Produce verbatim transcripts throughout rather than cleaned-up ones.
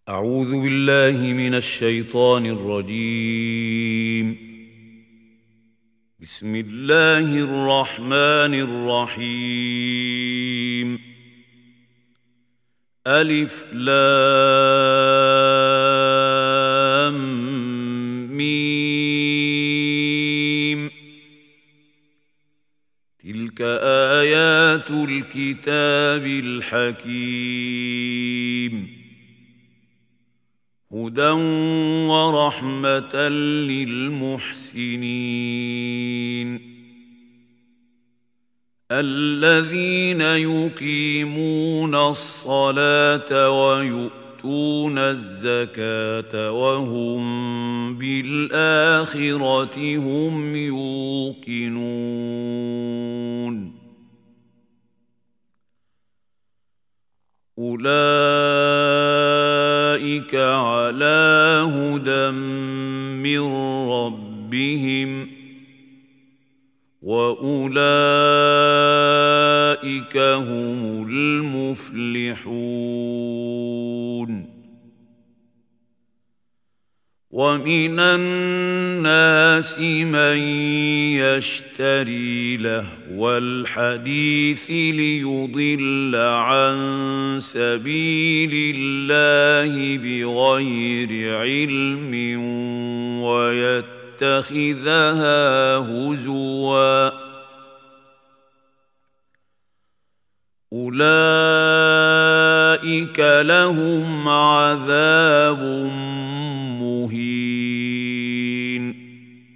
أعوذ بالله من الشيطان الرجيم. بسم الله الرحمن الرحيم. ألف لام ميم. تلك آيات الكتاب الحكيم. هدى ورحمة للمحسنين الذين يقيمون الصلاة ويؤتون الزكاة وهم بالآخرة هم يوقنون. أولئك على هدى من ربهم وأولئك هم المفلحون. ومن الناس من يشتري لهو الحديث ليضل عن سبيل الله بغير علم ويتخذها هزوا. أولئك لهم عذاب مهين.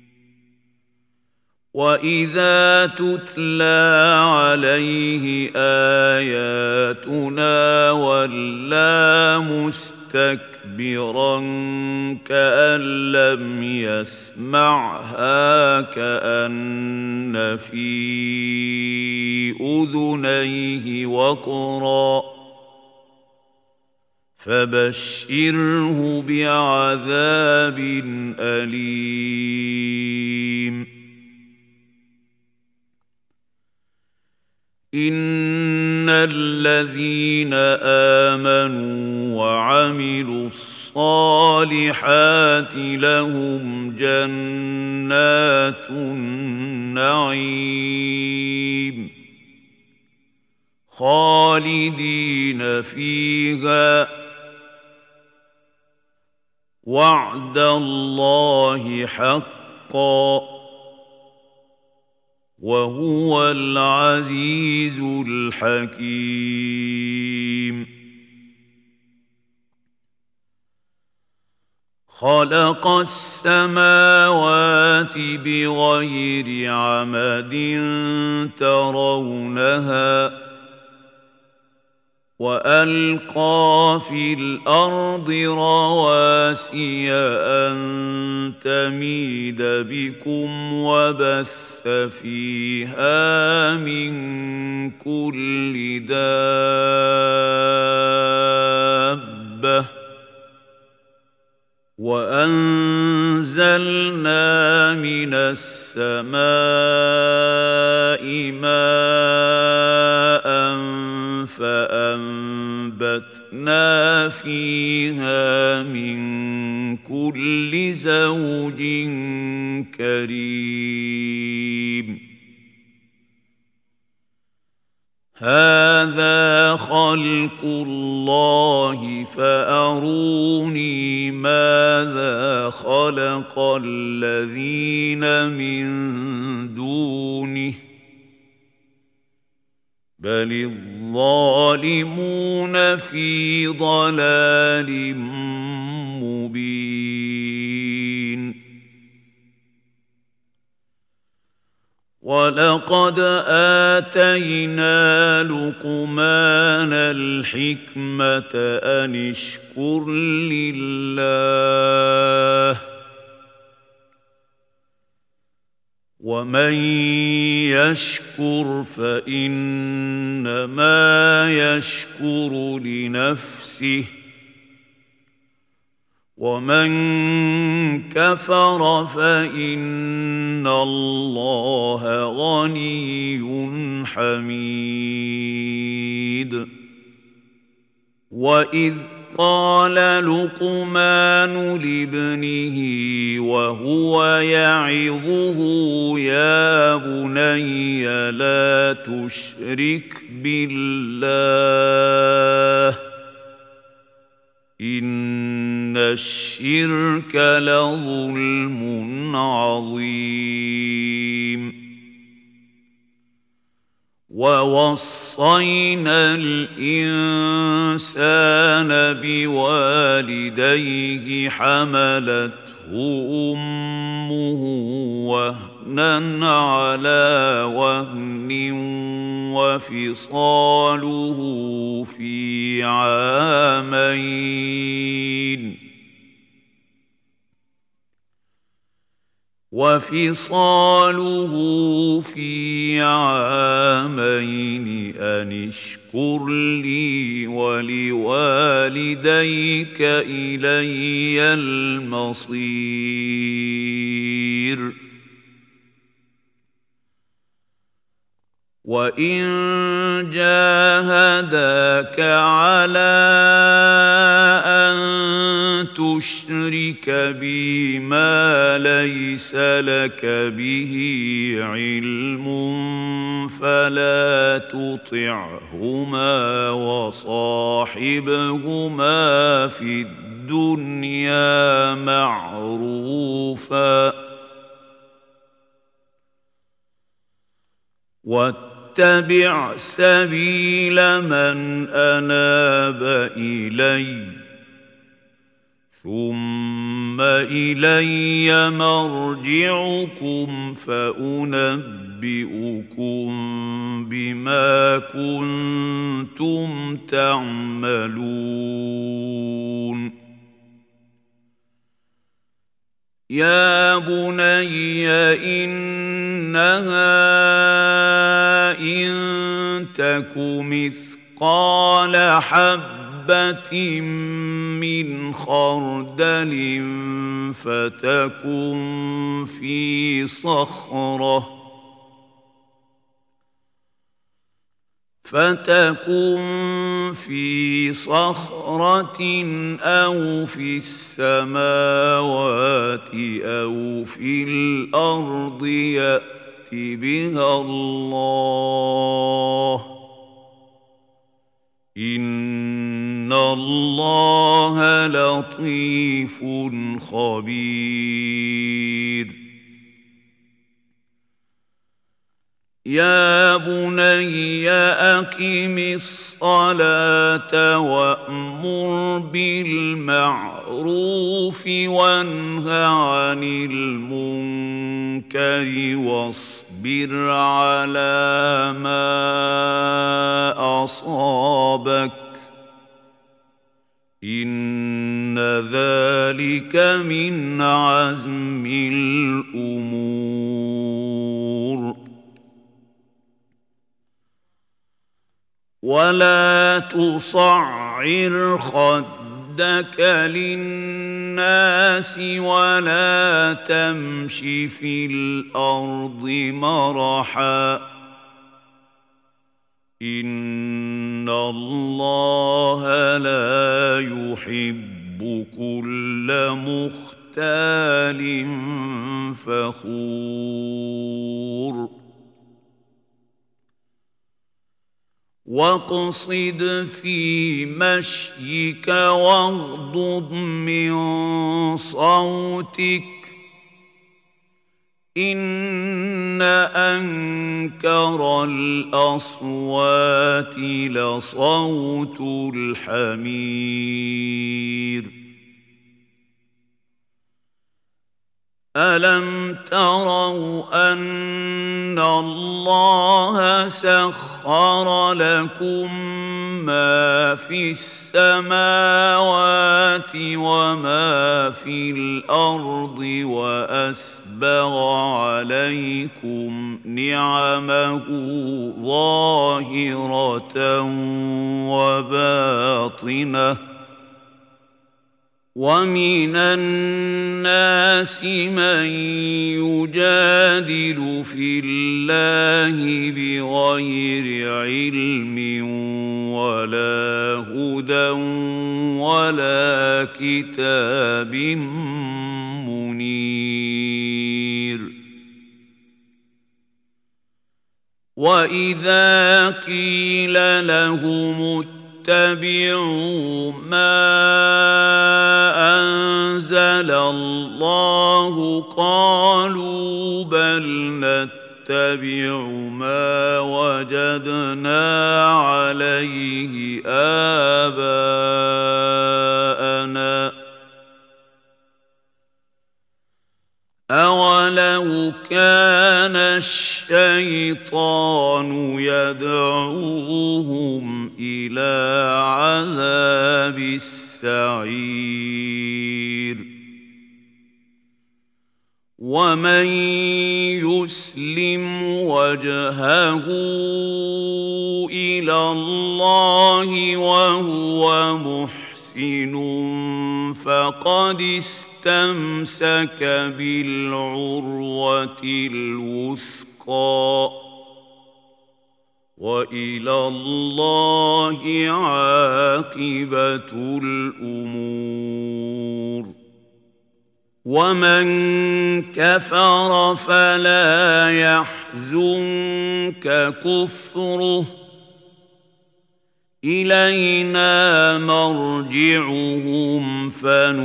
وإذا تتلى عليه آياتنا ولى مستكبرا كأن لم يسمعها كأن في أذنيه وقرا فبشره بعذاب أليم. إن الذين آمنوا وعملوا الصالحات لهم جنات النعيم خالدين فيها وعد الله حقا وهو العزيز الحكيم. خلق السماوات بغير عمد ترونها وألقى في الأرض رواسي أن تميد بكم وبث فيها من كل دابة وأنزلنا من السماء ماء فأنبتنا فيها من كل زوج كريم. هذا خلق الله فأروني ماذا خلق الذين من دونه بل الظالمون في ضلال مبين. ولقد آتينا لقمان الحكمة أن اشكر لله ومن يشكر فإنما يشكر لنفسه ومن كفر فإن الله غني حميد. وإذ قال لقمان لابنه وهو يعظه يا بني لا تشرك بالله إن الشرك لظلم عظيم ووصينا الإنسان بوالديه حملته أمه وهنا على وهن وفصاله في عامين وفصاله في عامين أن اشكر لي ولوالديك إلي المصير وإن جاهداك على أن تشرك بي ما ليس لك به علم فلا تطعهما وصاحبهما في الدنيا معروفا واتبع سبيل من أناب إليّ ثم إلي مرجعكم فأنبئكم بما كنتم تعملون يا بني إنها إن تك مثقال حبة من خردل فتكن في صخرة فتكن في صخرة أو في السماوات أو في الأرض يأت بها الله إن الله لطيف خبير يا بني أقم الصلاة وأمر بالمعروف وانه عن المنكر واصبر على ما أصابك إن ذلك من عزم الأمور ولا تصعر خدك للناس ولا تمش في الأرض مرحا إن الله لا يحب كل مختال فخور واقصد في مشيك واغضض من صوتك إن أنكر الأصوات لصوت الحمير ألم تروا أن الله سخر لكم ما في السماوات وما في الأرض وأسبغ عليكم نعمه ظاهرة وباطنة ومن الناس من يجادل في الله بغير علم ولا هدى ولا كتاب منير وإذا قيل لهم اتبعوا ما أنزل الله قالوا بل نتبع ما وجدنا عليه آباءنا أولو كان الشيطان يدعوهم إلى عذاب السعير ومن يسلم وجهه إلى الله وهو محسن فقد استمسك بالعروة الوثقى وإلى الله عاقبة الأمور ومن كفر فلا يحزنك كفره إلينا مرجعهم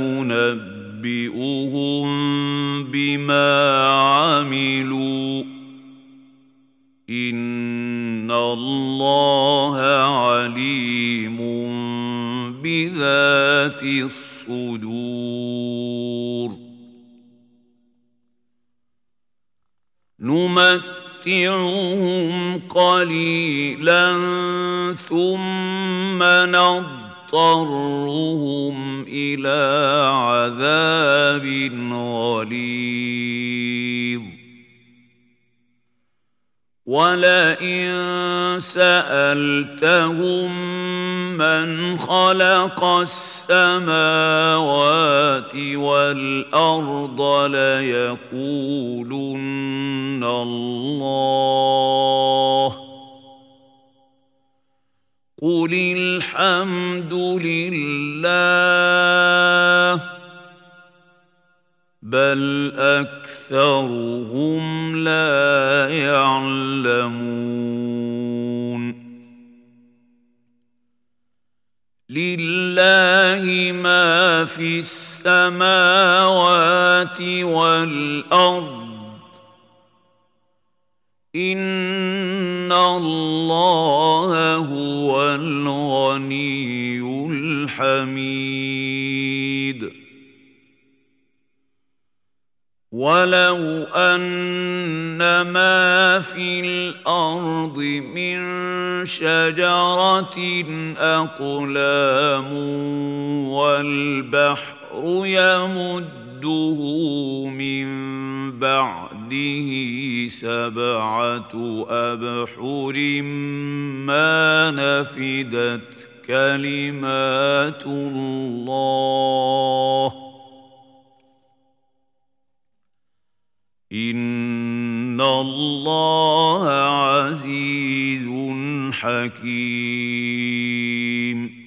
فننبئهم بما عملوا إن الله عليم بذات الصدور نمتعهم قليلا ثم نضطرهم إلى عذاب غليظ ولئن سألتهم من خلق السماوات والأرض ليقولن الله قل الحمد لله بل أكثرهم لا يعلمون لله ما في السماوات والأرض إن الله هو الغني الحميد ولو أن ما في الأرض من شجرة أقلام والبحر يمده من بعده سبعة أبحر ما نفدت كلمات الله إن الله عزيز حكيم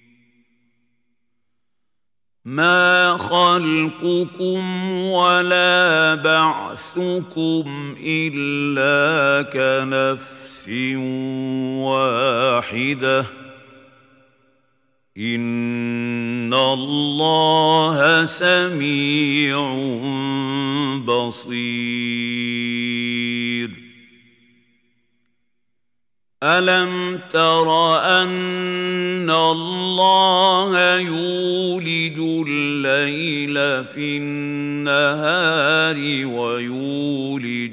ما خلقكم ولا بعثكم إلا كنفس واحدة إن الله سميع بصير ألم تر أن الله يولج الليل في النهار ويولج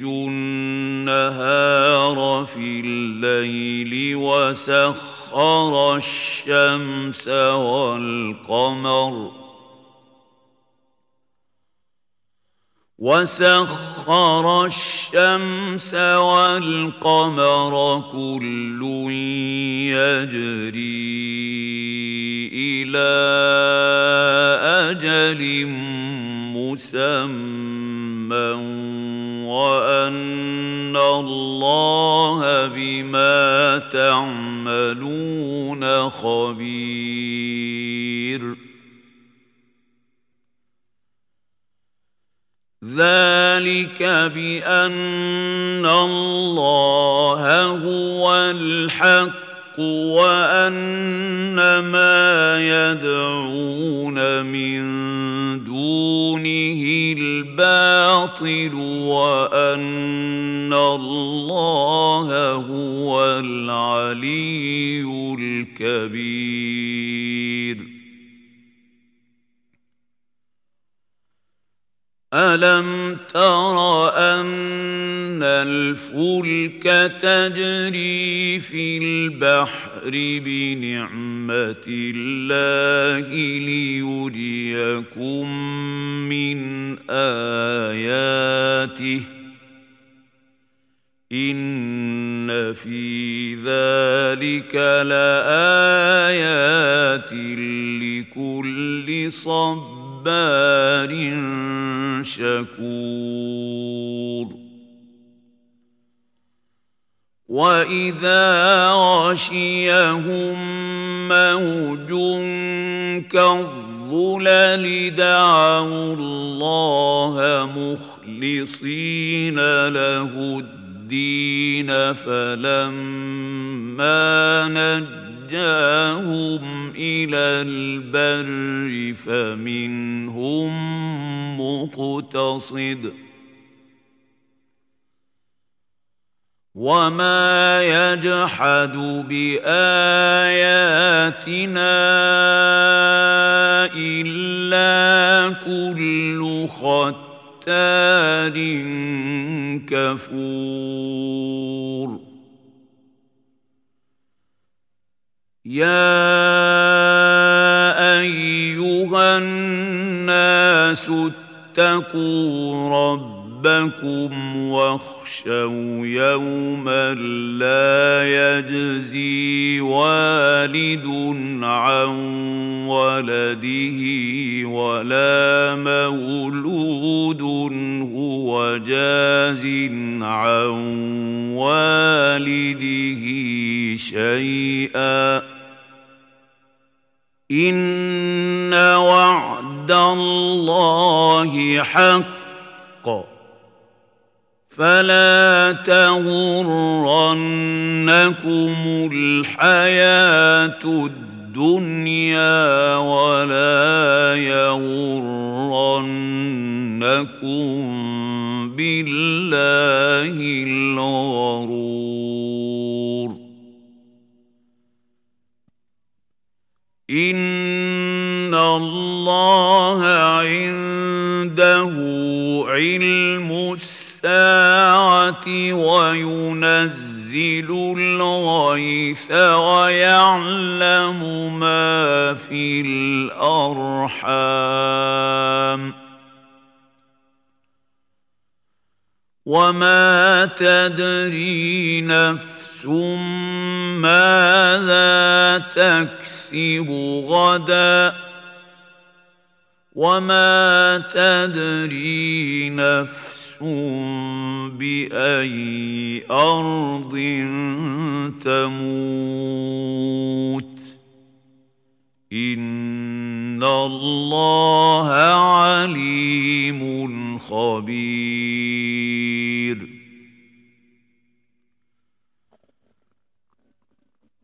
النهار في الليل وسخر الشمس والقمر وسخر الشمس والقمر كل يجري إلى أجل مسمى وأن الله بما تعملون خبير ذلك بأن الله هو الحق وأن ما يدعون من دونه الباطل وأن الله هو العلي الكبير. ألم تر أن الفلك تجري في البحر بنعمة الله ليريكم من آياته إن في ذلك لآيات لكل صبار شكور. وإذا غشيهم موج كالظلل دعوا الله مخلصين له الدين فلما نجاهم إلى البر فمنهم مقتصد وما يجحد بآياتنا إلا كل ختار كفور. يا أيها الناس اتقوا ربكم واخشوا يوما لا يجزي والد عن ولده ولا مولود هو جاز عن والده شيئا إن وعد الله حق فلا تغرنكم الحياة الدنيا ولا يغرنكم بالله الغرور. إن الله عنده علم الساعة وينزل الغيث ويعلم ما في الأرحام وما تدري نفس ماذا تكسب غدا وما تدري نفس بأي أرض تموت إن الله عليم خبير.